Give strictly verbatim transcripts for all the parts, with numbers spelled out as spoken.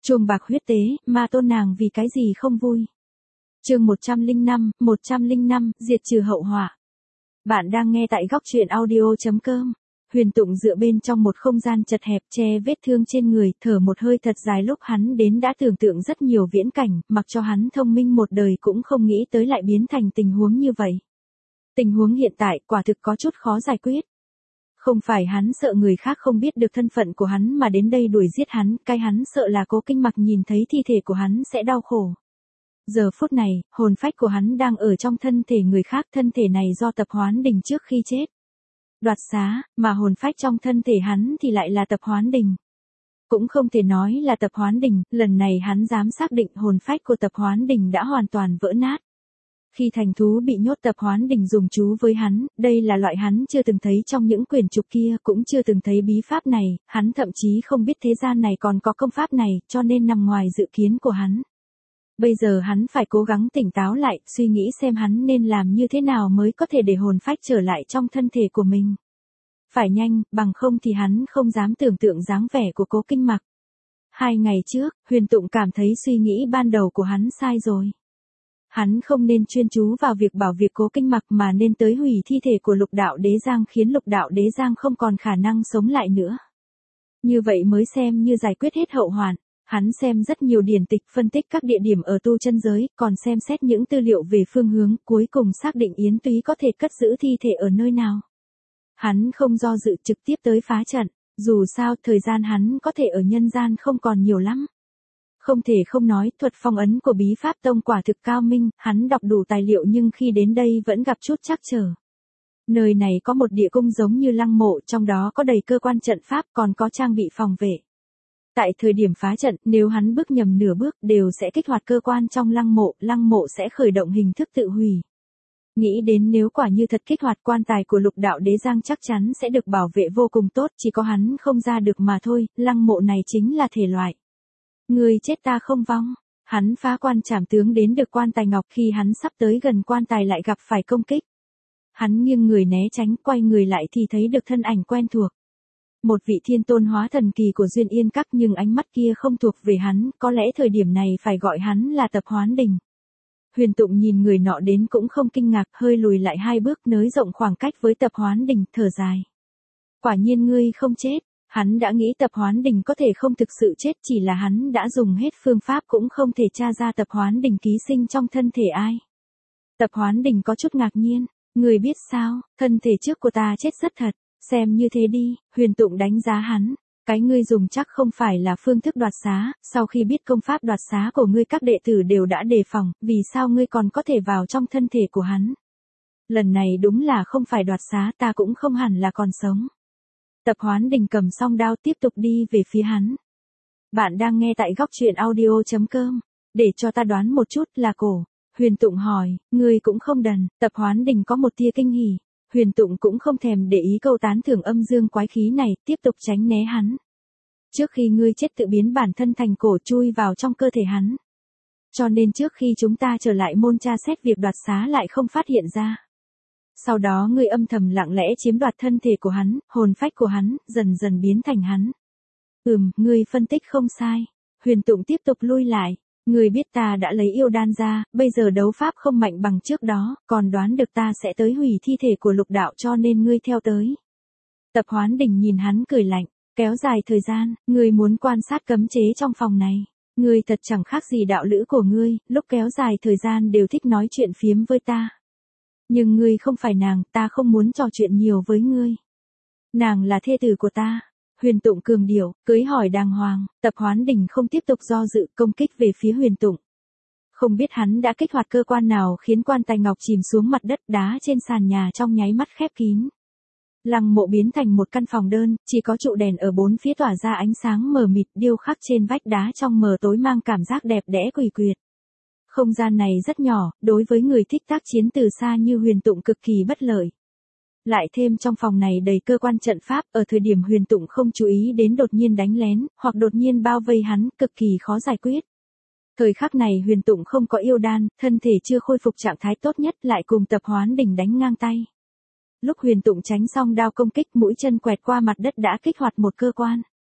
Chuông bạc huyết tế, ma tôn nàng vì cái gì không vui. Chương một trăm lẻ năm, một trăm lẻ năm, diệt trừ hậu họa. Bạn đang nghe tại góc truyện audio chấm com. Huyền Tụng dựa bên trong một không gian chật hẹp che vết thương trên người, thở một hơi thật dài lúc hắn đến đã tưởng tượng rất nhiều viễn cảnh, mặc cho hắn thông minh một đời cũng không nghĩ tới lại biến thành tình huống như vậy. Tình huống hiện tại quả thực có chút khó giải quyết. Không phải hắn sợ người khác không biết được thân phận của hắn mà đến đây đuổi giết hắn, cái hắn sợ là Cố Kinh Mặc nhìn thấy thi thể của hắn sẽ đau khổ. Giờ phút này, hồn phách của hắn đang ở trong thân thể người khác, thân thể này do Tập Hoán Đình trước khi chết đoạt xá, mà hồn phách trong thân thể hắn thì lại là Tập Hoán Đình. Cũng không thể nói là Tập Hoán Đình, lần này hắn dám xác định hồn phách của Tập Hoán Đình đã hoàn toàn vỡ nát. Khi thành thú bị nhốt, Tập Hoán Đình dùng chú với hắn, đây là loại hắn chưa từng thấy trong những quyển trục kia, cũng chưa từng thấy bí pháp này, hắn thậm chí không biết thế gian này còn có công pháp này, cho nên nằm ngoài dự kiến của hắn. Bây giờ hắn phải cố gắng tỉnh táo lại, suy nghĩ xem hắn nên làm như thế nào mới có thể để hồn phách trở lại trong thân thể của mình. Phải nhanh, bằng không thì hắn không dám tưởng tượng dáng vẻ của Cố Kinh Mặc. Hai ngày trước, Huyền Tụng cảm thấy suy nghĩ ban đầu của hắn sai rồi. Hắn không nên chuyên chú vào việc bảo việc Cố Kinh Mặc mà nên tới hủy thi thể của Lục Đạo Đế Giang, khiến Lục Đạo Đế Giang không còn khả năng sống lại nữa. Như vậy mới xem như giải quyết hết hậu hoạn. Hắn xem rất nhiều điển tịch, phân tích các địa điểm ở tu chân giới, còn xem xét những tư liệu về phương hướng, cuối cùng xác định Yến Túy có thể cất giữ thi thể ở nơi nào. Hắn không do dự trực tiếp tới phá trận, dù sao thời gian hắn có thể ở nhân gian không còn nhiều lắm. Không thể không nói, thuật phong ấn của bí pháp tông quả thực cao minh, hắn đọc đủ tài liệu nhưng khi đến đây vẫn gặp chút trắc trở. Nơi này có một địa cung giống như lăng mộ, trong đó có đầy cơ quan trận pháp, còn có trang bị phòng vệ. Tại thời điểm phá trận, nếu hắn bước nhầm nửa bước đều sẽ kích hoạt cơ quan trong lăng mộ, lăng mộ sẽ khởi động hình thức tự hủy. Nghĩ đến nếu quả như thật kích hoạt, quan tài của Lục Đạo Đế Giang chắc chắn sẽ được bảo vệ vô cùng tốt, chỉ có hắn không ra được mà thôi, lăng mộ này chính là thể loại. Người chết ta không vong. Hắn phá quan trảm tướng đến được quan tài ngọc, khi hắn sắp tới gần quan tài lại gặp phải công kích. Hắn nghiêng người né tránh, quay người lại thì thấy được thân ảnh quen thuộc. Một vị thiên tôn hóa thần kỳ của Duyên Yên Các, nhưng ánh mắt kia không thuộc về hắn, có lẽ thời điểm này phải gọi hắn là Tập Hoán Đình. Huyền Tụng nhìn người nọ đến cũng không kinh ngạc, hơi lùi lại hai bước nới rộng khoảng cách với Tập Hoán Đình, thở dài. Quả nhiên ngươi không chết. Hắn đã nghĩ Tập Hoán Đình có thể không thực sự chết, chỉ là hắn đã dùng hết phương pháp cũng không thể tra ra Tập Hoán Đình ký sinh trong thân thể ai. Tập Hoán Đình có chút ngạc nhiên, người biết sao, thân thể trước của ta chết rất thật. Xem như thế đi, Huyền Tụng đánh giá hắn, cái ngươi dùng chắc không phải là phương thức đoạt xá, sau khi biết công pháp đoạt xá của ngươi các đệ tử đều đã đề phòng, vì sao ngươi còn có thể vào trong thân thể của hắn. Lần này đúng là không phải đoạt xá, ta cũng không hẳn là còn sống. Tập Hoán Đình cầm song đao tiếp tục đi về phía hắn. Bạn đang nghe tại góc truyện audio chấm com, để cho ta đoán một chút là cổ. Huyền Tụng hỏi, ngươi cũng không đần. Tập Hoán Đình có một tia kinh hỉ. Huyền Tụng cũng không thèm để ý câu tán thưởng âm dương quái khí này, tiếp tục tránh né hắn. Trước khi ngươi chết tự biến bản thân thành cổ chui vào trong cơ thể hắn. Cho nên trước khi chúng ta trở lại môn tra xét việc đoạt xá lại không phát hiện ra. Sau đó ngươi âm thầm lặng lẽ chiếm đoạt thân thể của hắn, hồn phách của hắn, dần dần biến thành hắn. Ừm, ngươi phân tích không sai. Huyền Tụng tiếp tục lui lại. Ngươi biết ta đã lấy yêu đan ra, bây giờ đấu pháp không mạnh bằng trước đó, còn đoán được ta sẽ tới hủy thi thể của Lục Đạo cho nên ngươi theo tới. Tập Hoán Đình nhìn hắn cười lạnh, kéo dài thời gian, ngươi muốn quan sát cấm chế trong phòng này. Ngươi thật chẳng khác gì đạo lữ của ngươi, lúc kéo dài thời gian đều thích nói chuyện phiếm với ta. Nhưng ngươi không phải nàng, ta không muốn trò chuyện nhiều với ngươi. Nàng là thê tử của ta. Huyền Tụng cường điệu, cưới hỏi đàng hoàng. Tập Hoán Đình không tiếp tục do dự, công kích về phía Huyền Tụng. Không biết hắn đã kích hoạt cơ quan nào khiến quan tài ngọc chìm xuống mặt đất, đá trên sàn nhà trong nháy mắt khép kín. Lăng mộ biến thành một căn phòng đơn, chỉ có trụ đèn ở bốn phía tỏa ra ánh sáng mờ mịt, điêu khắc trên vách đá trong mờ tối mang cảm giác đẹp đẽ quỷ quyệt. Không gian này rất nhỏ, đối với người thích tác chiến từ xa như Huyền Tụng cực kỳ bất lợi. Lại thêm trong phòng này đầy cơ quan trận pháp, ở thời điểm Huyền Tụng không chú ý đến đột nhiên đánh lén, hoặc đột nhiên bao vây hắn, cực kỳ khó giải quyết. Thời khắc này Huyền Tụng không có yêu đan, thân thể chưa khôi phục trạng thái tốt nhất, lại cùng Tập Hoán Đình đánh ngang tay. Lúc Huyền Tụng tránh xong đao công kích, mũi chân quẹt qua mặt đất đã kích hoạt một cơ quan.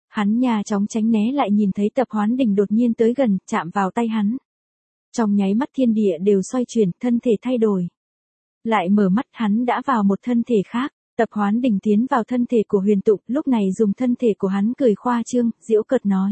Hắn nhà chóng tránh né lại nhìn thấy Tập Hoán Đình đột nhiên tới gần, chạm vào tay hắn. Trong nháy mắt thiên địa đều xoay chuyển, thân thể thay đổi. Lại mở mắt hắn đã vào một thân thể khác, Tập Hoán Đình tiến vào thân thể của Huyền Tụng, lúc này dùng thân thể của hắn cười khoa trương, giễu cợt nói.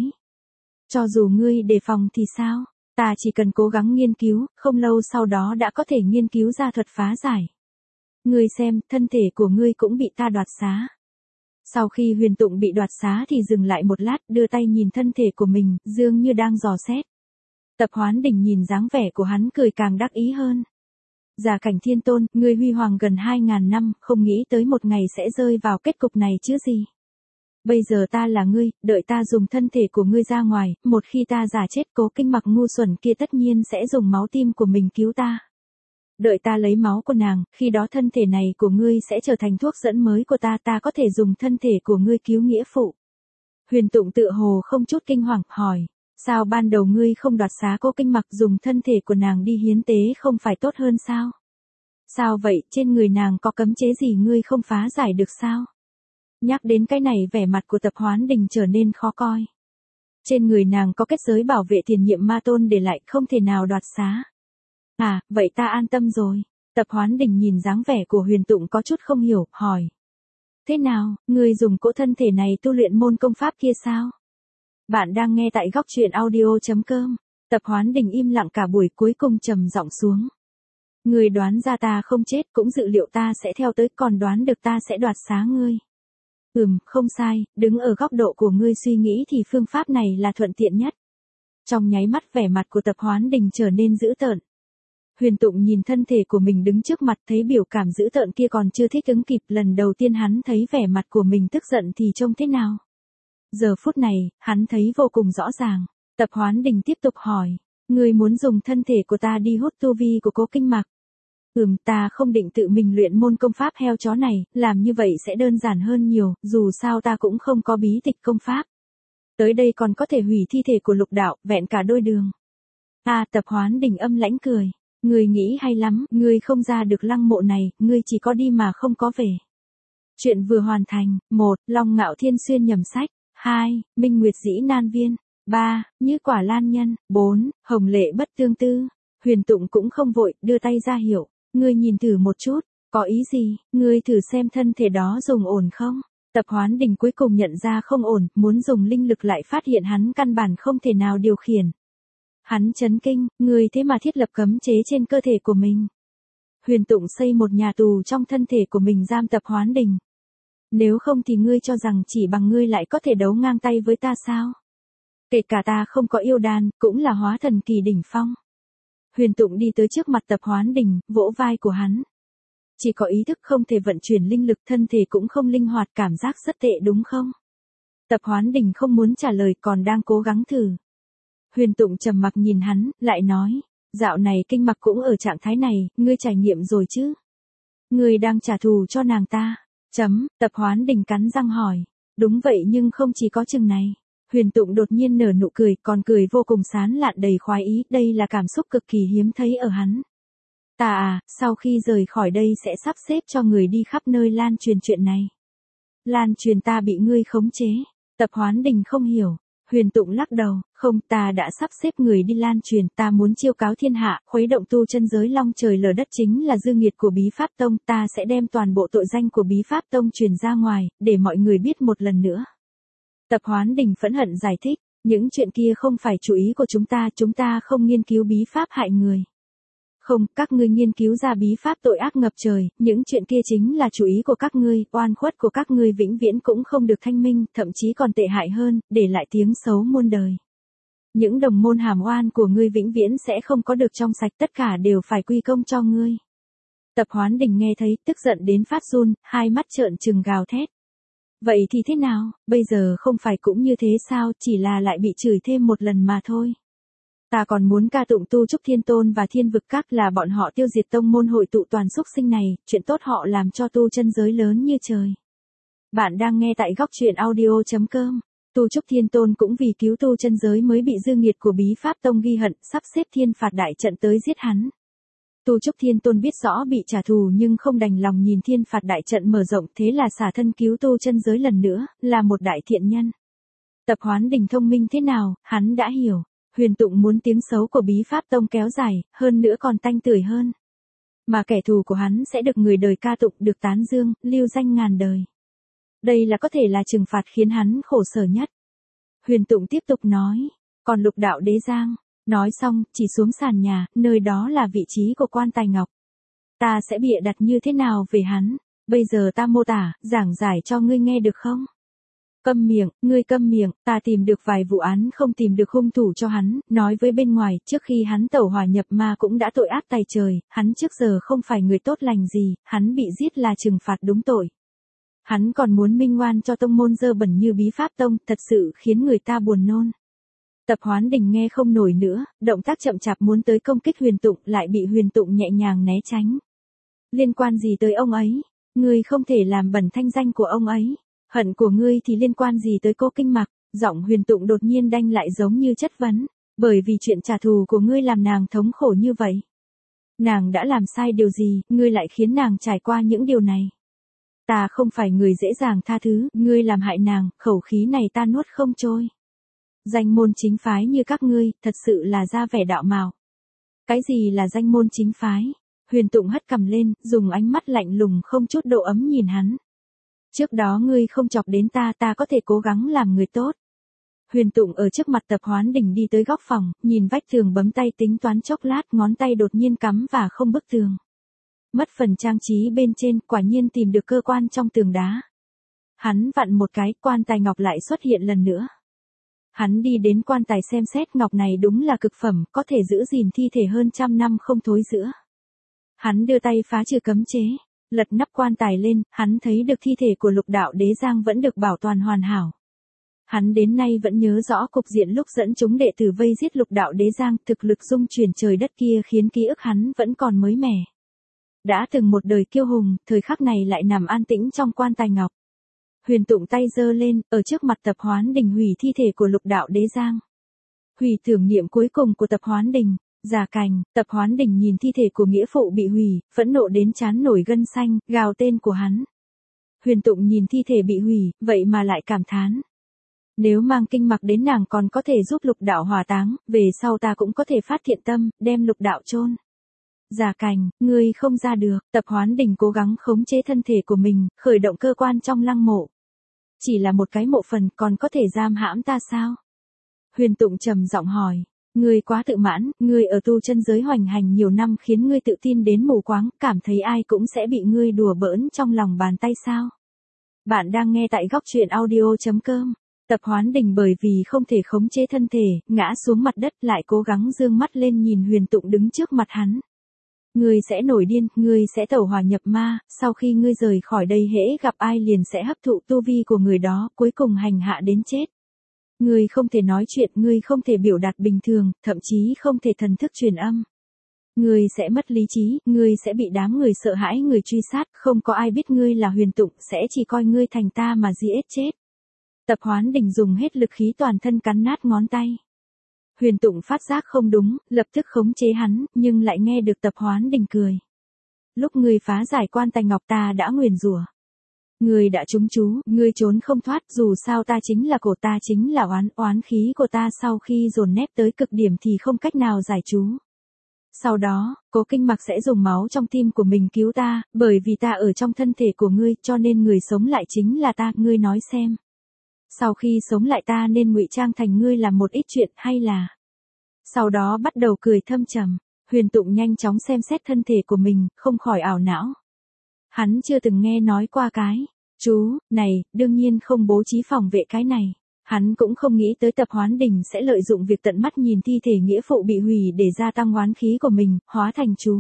Cho dù ngươi đề phòng thì sao, ta chỉ cần cố gắng nghiên cứu, không lâu sau đó đã có thể nghiên cứu ra thuật phá giải. Ngươi xem, thân thể của ngươi cũng bị ta đoạt xá. Sau khi Huyền Tụng bị đoạt xá thì dừng lại một lát, đưa tay nhìn thân thể của mình, dường như đang dò xét. Tập Hoán Đình nhìn dáng vẻ của hắn cười càng đắc ý hơn. Giả Cảnh Thiên Tôn, ngươi huy hoàng gần hai ngàn năm, không nghĩ tới một ngày sẽ rơi vào kết cục này chứ gì. Bây giờ ta là ngươi, đợi ta dùng thân thể của ngươi ra ngoài, một khi ta giả chết Cố Kinh Mặc ngu xuẩn kia tất nhiên sẽ dùng máu tim của mình cứu ta. Đợi ta lấy máu của nàng, khi đó thân thể này của ngươi sẽ trở thành thuốc dẫn mới của ta, ta có thể dùng thân thể của ngươi cứu nghĩa phụ. Huyền Tụng tự hồ không chút kinh hoàng, hỏi, sao ban đầu ngươi không đoạt xá Cố Kinh Mặc dùng thân thể của nàng đi hiến tế không phải tốt hơn sao? Sao vậy, trên người nàng có cấm chế gì ngươi không phá giải được sao? Nhắc đến cái này vẻ mặt của Tập Hoán Đình trở nên khó coi. Trên người nàng có kết giới bảo vệ tiền nhiệm ma tôn để lại, không thể nào đoạt xá. À, vậy ta an tâm rồi. Tập Hoán Đình nhìn dáng vẻ của Huyền Tụng có chút không hiểu, hỏi. Thế nào, ngươi dùng cỗ thân thể này tu luyện môn công pháp kia sao? Bạn đang nghe tại góc truyện audio chấm com. Tập Hoán Đình im lặng cả buổi, cuối cùng trầm giọng xuống. Ngươi đoán ra ta không chết, cũng dự liệu ta sẽ theo tới, còn đoán được ta sẽ đoạt xá ngươi. Ừm, không sai, đứng ở góc độ của ngươi suy nghĩ thì phương pháp này là thuận tiện nhất. Trong nháy mắt vẻ mặt của Tập Hoán Đình trở nên dữ tợn. Huyền Tụng nhìn thân thể của mình đứng trước mặt, thấy biểu cảm dữ tợn kia còn chưa thích ứng kịp, lần đầu tiên hắn thấy vẻ mặt của mình tức giận thì trông thế nào. Giờ phút này, hắn thấy vô cùng rõ ràng. Tập Hoán Đình tiếp tục hỏi, ngươi muốn dùng thân thể của ta đi hút tu vi của Cố Kinh Mặc. Ừm, ta không định tự mình luyện môn công pháp heo chó này, làm như vậy sẽ đơn giản hơn nhiều, dù sao ta cũng không có bí tịch công pháp. Tới đây còn có thể hủy thi thể của Lục Đạo, vẹn cả đôi đường. À, Tập Hoán Đình âm lãnh cười, ngươi nghĩ hay lắm, ngươi không ra được lăng mộ này, ngươi chỉ có đi mà không có về. Chuyện vừa hoàn thành. một. Long Ngạo Thiên xuyên nhầm sách. hai. Minh Nguyệt dĩ nan viên. ba. Như quả lan nhân. bốn. Hồng lệ bất tương tư. Huyền Tụng cũng không vội, đưa tay ra hiệu. Ngươi nhìn thử một chút, có ý gì, ngươi thử xem thân thể đó dùng ổn không? Tập Hoán Đình cuối cùng nhận ra không ổn, muốn dùng linh lực lại phát hiện hắn căn bản không thể nào điều khiển. Hắn chấn kinh, ngươi thế mà thiết lập cấm chế trên cơ thể của mình. Huyền Tụng xây một nhà tù trong thân thể của mình giam Tập Hoán Đình. Nếu không thì ngươi cho rằng chỉ bằng ngươi lại có thể đấu ngang tay với ta sao? Kể cả ta không có yêu đan, cũng là hóa thần kỳ đỉnh phong. Huyền Tụng đi tới trước mặt Tập Hoán Đình, vỗ vai của hắn. Chỉ có ý thức không thể vận chuyển linh lực, thân thể cũng không linh hoạt, cảm giác rất tệ đúng không? Tập Hoán Đình không muốn trả lời, còn đang cố gắng thử. Huyền Tụng trầm mặc nhìn hắn, lại nói, dạo này Kinh Mặc cũng ở trạng thái này, ngươi trải nghiệm rồi chứ? Ngươi đang trả thù cho nàng ta. Chấm, Tập Hoán Đình cắn răng hỏi. Đúng vậy nhưng không chỉ có chừng này. Huyền Tụng đột nhiên nở nụ cười, còn cười vô cùng sán lạn đầy khoái ý, đây là cảm xúc cực kỳ hiếm thấy ở hắn. Ta à, sau khi rời khỏi đây sẽ sắp xếp cho người đi khắp nơi lan truyền chuyện này. Lan truyền ta bị ngươi khống chế. Tập Hoán Đình không hiểu. Huyền Tụng lắc đầu, không, ta đã sắp xếp người đi lan truyền, ta muốn chiêu cáo thiên hạ, khuấy động tu chân giới long trời lở đất chính là dư nghiệt của Bí Pháp Tông, ta sẽ đem toàn bộ tội danh của Bí Pháp Tông truyền ra ngoài, để mọi người biết một lần nữa. Tập Hoán Đình phẫn hận giải thích, những chuyện kia không phải chủ ý của chúng ta, chúng ta không nghiên cứu bí pháp hại người. Không, các ngươi nghiên cứu ra bí pháp tội ác ngập trời, những chuyện kia chính là chủ ý của các ngươi, oan khuất của các ngươi vĩnh viễn cũng không được thanh minh, thậm chí còn tệ hại hơn, để lại tiếng xấu muôn đời. Những đồng môn hàm oan của ngươi vĩnh viễn sẽ không có được trong sạch, tất cả đều phải quy công cho ngươi. Tập Hoán Đình nghe thấy, tức giận đến phát run, hai mắt trợn trừng gào thét. Vậy thì thế nào, bây giờ không phải cũng như thế sao, chỉ là lại bị chửi thêm một lần mà thôi. Ta còn muốn ca tụng Tu Trúc Thiên Tôn và Thiên Vực Các là bọn họ tiêu diệt tông môn hội tụ toàn súc sinh này, chuyện tốt họ làm cho tu chân giới lớn như trời. Bạn đang nghe tại góc truyện audio chấm com. Tu Trúc Thiên Tôn cũng vì cứu tu chân giới mới bị dư nghiệt của Bí Pháp Tông ghi hận, sắp xếp thiên phạt đại trận tới giết hắn. Tu Trúc Thiên Tôn biết rõ bị trả thù nhưng không đành lòng nhìn thiên phạt đại trận mở rộng, thế là xả thân cứu tu chân giới lần nữa, là một đại thiện nhân. Tập Hoán Đình thông minh thế nào, hắn đã hiểu. Huyền Tụng muốn tiếng xấu của Bí Pháp Tông kéo dài, hơn nữa còn tanh tưởi hơn. Mà kẻ thù của hắn sẽ được người đời ca tụng, được tán dương, lưu danh ngàn đời. Đây là có thể là trừng phạt khiến hắn khổ sở nhất. Huyền Tụng tiếp tục nói, còn Lục Đạo Đế Giang, nói xong, chỉ xuống sàn nhà, nơi đó là vị trí của quan tài ngọc. Ta sẽ bịa đặt như thế nào về hắn, bây giờ ta mô tả, giảng giải cho ngươi nghe được không? Câm miệng, ngươi câm miệng, ta tìm được vài vụ án không tìm được hung thủ cho hắn, nói với bên ngoài, trước khi hắn tẩu hỏa nhập ma cũng đã tội ác tày trời, hắn trước giờ không phải người tốt lành gì, hắn bị giết là trừng phạt đúng tội. Hắn còn muốn minh oan cho tông môn dơ bẩn như Bí Pháp Tông, thật sự khiến người ta buồn nôn. Tập Hoán Đình nghe không nổi nữa, động tác chậm chạp muốn tới công kích Huyền Tụng, lại bị Huyền Tụng nhẹ nhàng né tránh. Liên quan gì tới ông ấy? Ngươi không thể làm bẩn thanh danh của ông ấy. Hận của ngươi thì liên quan gì tới Cố Kinh Mặc? Giọng Huyền Tụng đột nhiên đanh lại giống như chất vấn. Bởi vì chuyện trả thù của ngươi làm nàng thống khổ như vậy. Nàng đã làm sai điều gì, ngươi lại khiến nàng trải qua những điều này? Ta không phải người dễ dàng tha thứ, ngươi làm hại nàng, khẩu khí này ta nuốt không trôi. Danh môn chính phái như các ngươi, thật sự là ra vẻ đạo mạo. Cái gì là danh môn chính phái? Huyền Tụng hất cằm lên, dùng ánh mắt lạnh lùng không chút độ ấm nhìn hắn. Trước đó ngươi không chọc đến ta, ta có thể cố gắng làm người tốt. Huyền Tụng ở trước mặt Tập Hoán Đình đi tới góc phòng, nhìn vách tường bấm tay tính toán chốc lát, ngón tay đột nhiên cắm và không bức tường. Mất phần trang trí bên trên, quả nhiên tìm được cơ quan trong tường đá. Hắn vặn một cái, quan tài ngọc lại xuất hiện lần nữa. Hắn đi đến quan tài xem xét, ngọc này đúng là cực phẩm, có thể giữ gìn thi thể hơn trăm năm không thối rữa. Hắn đưa tay phá trừ cấm chế, lật nắp quan tài lên, hắn thấy được thi thể của Lục Đạo Đế Giang vẫn được bảo toàn hoàn hảo. Hắn đến nay vẫn nhớ rõ cục diện lúc dẫn chúng đệ tử vây giết Lục Đạo Đế Giang, thực lực dung chuyển trời đất kia khiến ký ức hắn vẫn còn mới mẻ. Đã từng một đời kiêu hùng, thời khắc này lại nằm an tĩnh trong quan tài ngọc. Huyền Tụng tay giơ lên, ở trước mặt Tập Hoán Đình hủy thi thể của Lục Đạo Đế Giang. Hủy tưởng niệm cuối cùng của Tập Hoán Đình. Già Cành, Tập Hoán Đình nhìn thi thể của nghĩa phụ bị hủy, phẫn nộ đến trán nổi gân xanh, gào tên của hắn. Huyền Tụng nhìn thi thể bị hủy, vậy mà lại cảm thán. Nếu mang Kinh Mặc đến nàng còn có thể giúp Lục Đạo hỏa táng, về sau ta cũng có thể phát thiện tâm, đem Lục Đạo chôn. Già Cành, ngươi không ra được. Tập Hoán Đình cố gắng khống chế thân thể của mình, khởi động cơ quan trong lăng mộ. Chỉ là một cái mộ phần, còn có thể giam hãm ta sao? Huyền Tụng trầm giọng hỏi. Ngươi quá tự mãn, ngươi ở tu chân giới hoành hành nhiều năm khiến ngươi tự tin đến mù quáng, cảm thấy ai cũng sẽ bị ngươi đùa bỡn trong lòng bàn tay sao? Bạn đang nghe tại góc truyện audio chấm com. Tập Hoán Đình bởi vì không thể khống chế thân thể, ngã xuống mặt đất, lại cố gắng dương mắt lên nhìn Huyền Tụng đứng trước mặt hắn. Ngươi sẽ nổi điên, ngươi sẽ tẩu hỏa nhập ma, sau khi ngươi rời khỏi đây hễ gặp ai liền sẽ hấp thụ tu vi của người đó, cuối cùng hành hạ đến chết. Ngươi không thể nói chuyện, ngươi không thể biểu đạt bình thường, thậm chí không thể thần thức truyền âm. Ngươi sẽ mất lý trí, ngươi sẽ bị đám người sợ hãi người truy sát, không có ai biết ngươi là Huyền Tụng, sẽ chỉ coi ngươi thành ta mà giết chết. Tập Hoán Đình dùng hết lực khí toàn thân cắn nát ngón tay. Huyền Tụng phát giác không đúng, lập tức khống chế hắn, nhưng lại nghe được Tập Hoán Đình cười. Lúc ngươi phá giải quan tài ngọc ta đã nguyền rủa. Ngươi đã trúng chú, ngươi trốn không thoát, dù sao ta chính là cổ, ta chính là oán, oán khí của ta sau khi dồn nép tới cực điểm thì không cách nào giải chú. Sau đó, Cố Kinh Mặc sẽ dùng máu trong tim của mình cứu ta, bởi vì ta ở trong thân thể của ngươi, cho nên người sống lại chính là ta, ngươi nói xem. Sau khi sống lại ta nên ngụy trang thành ngươi làm một ít chuyện hay là... Sau đó bắt đầu cười thâm trầm, Huyền Tụng nhanh chóng xem xét thân thể của mình, không khỏi ảo não. Hắn chưa từng nghe nói qua cái chú này, đương nhiên không bố trí phòng vệ cái này. Hắn cũng không nghĩ tới Tập Hoán Đình sẽ lợi dụng việc tận mắt nhìn thi thể nghĩa phụ bị hủy để gia tăng oán khí của mình, hóa thành chú.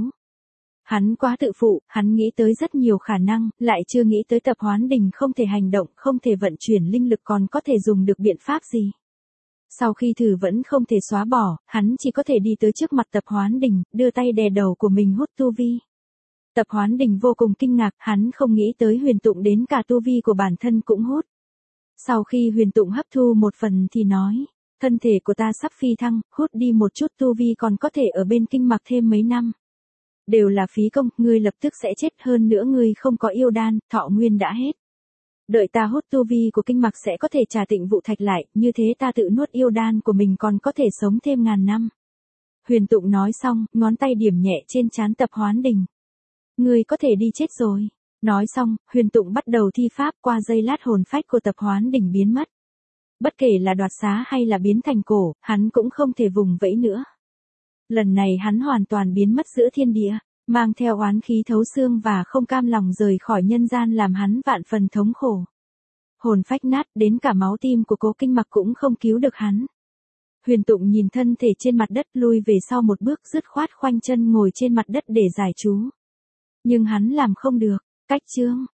Hắn quá tự phụ, hắn nghĩ tới rất nhiều khả năng, lại chưa nghĩ tới Tập Hoán Đình không thể hành động, không thể vận chuyển linh lực, còn có thể dùng được biện pháp gì. Sau khi thử vẫn không thể xóa bỏ, hắn chỉ có thể đi tới trước mặt Tập Hoán Đình, đưa tay đè đầu của mình hút tu vi. Tập Hoán Đình vô cùng kinh ngạc, hắn không nghĩ tới Huyền Tụng đến cả tu vi của bản thân cũng hút. Sau khi Huyền Tụng hấp thu một phần thì nói, thân thể của ta sắp phi thăng, hút đi một chút tu vi còn có thể ở bên Kinh Mặc thêm mấy năm. Đều là phí công, ngươi lập tức sẽ chết, hơn nữa ngươi không có yêu đan, thọ nguyên đã hết. Đợi ta hút tu vi của kinh mạch sẽ có thể trả Tịnh Vụ Thạch lại, như thế ta tự nuốt yêu đan của mình còn có thể sống thêm ngàn năm. Huyền Tụng nói xong, ngón tay điểm nhẹ trên trán Tập Hoán Đình. Ngươi có thể đi chết rồi. Nói xong, Huyền Tụng bắt đầu thi pháp, qua giây lát hồn phách của Tập Hoán Đình biến mất. Bất kể là đoạt xá hay là biến thành cổ, hắn cũng không thể vùng vẫy nữa. Lần này hắn hoàn toàn biến mất giữa thiên địa, mang theo oán khí thấu xương và không cam lòng rời khỏi nhân gian làm hắn vạn phần thống khổ. Hồn phách nát, đến cả máu tim của Cố Kinh Mặc cũng không cứu được hắn. Huyền Tụng nhìn thân thể trên mặt đất lui về sau một bước, dứt khoát khoanh chân ngồi trên mặt đất để giải chú. Nhưng hắn làm không được. Cách chương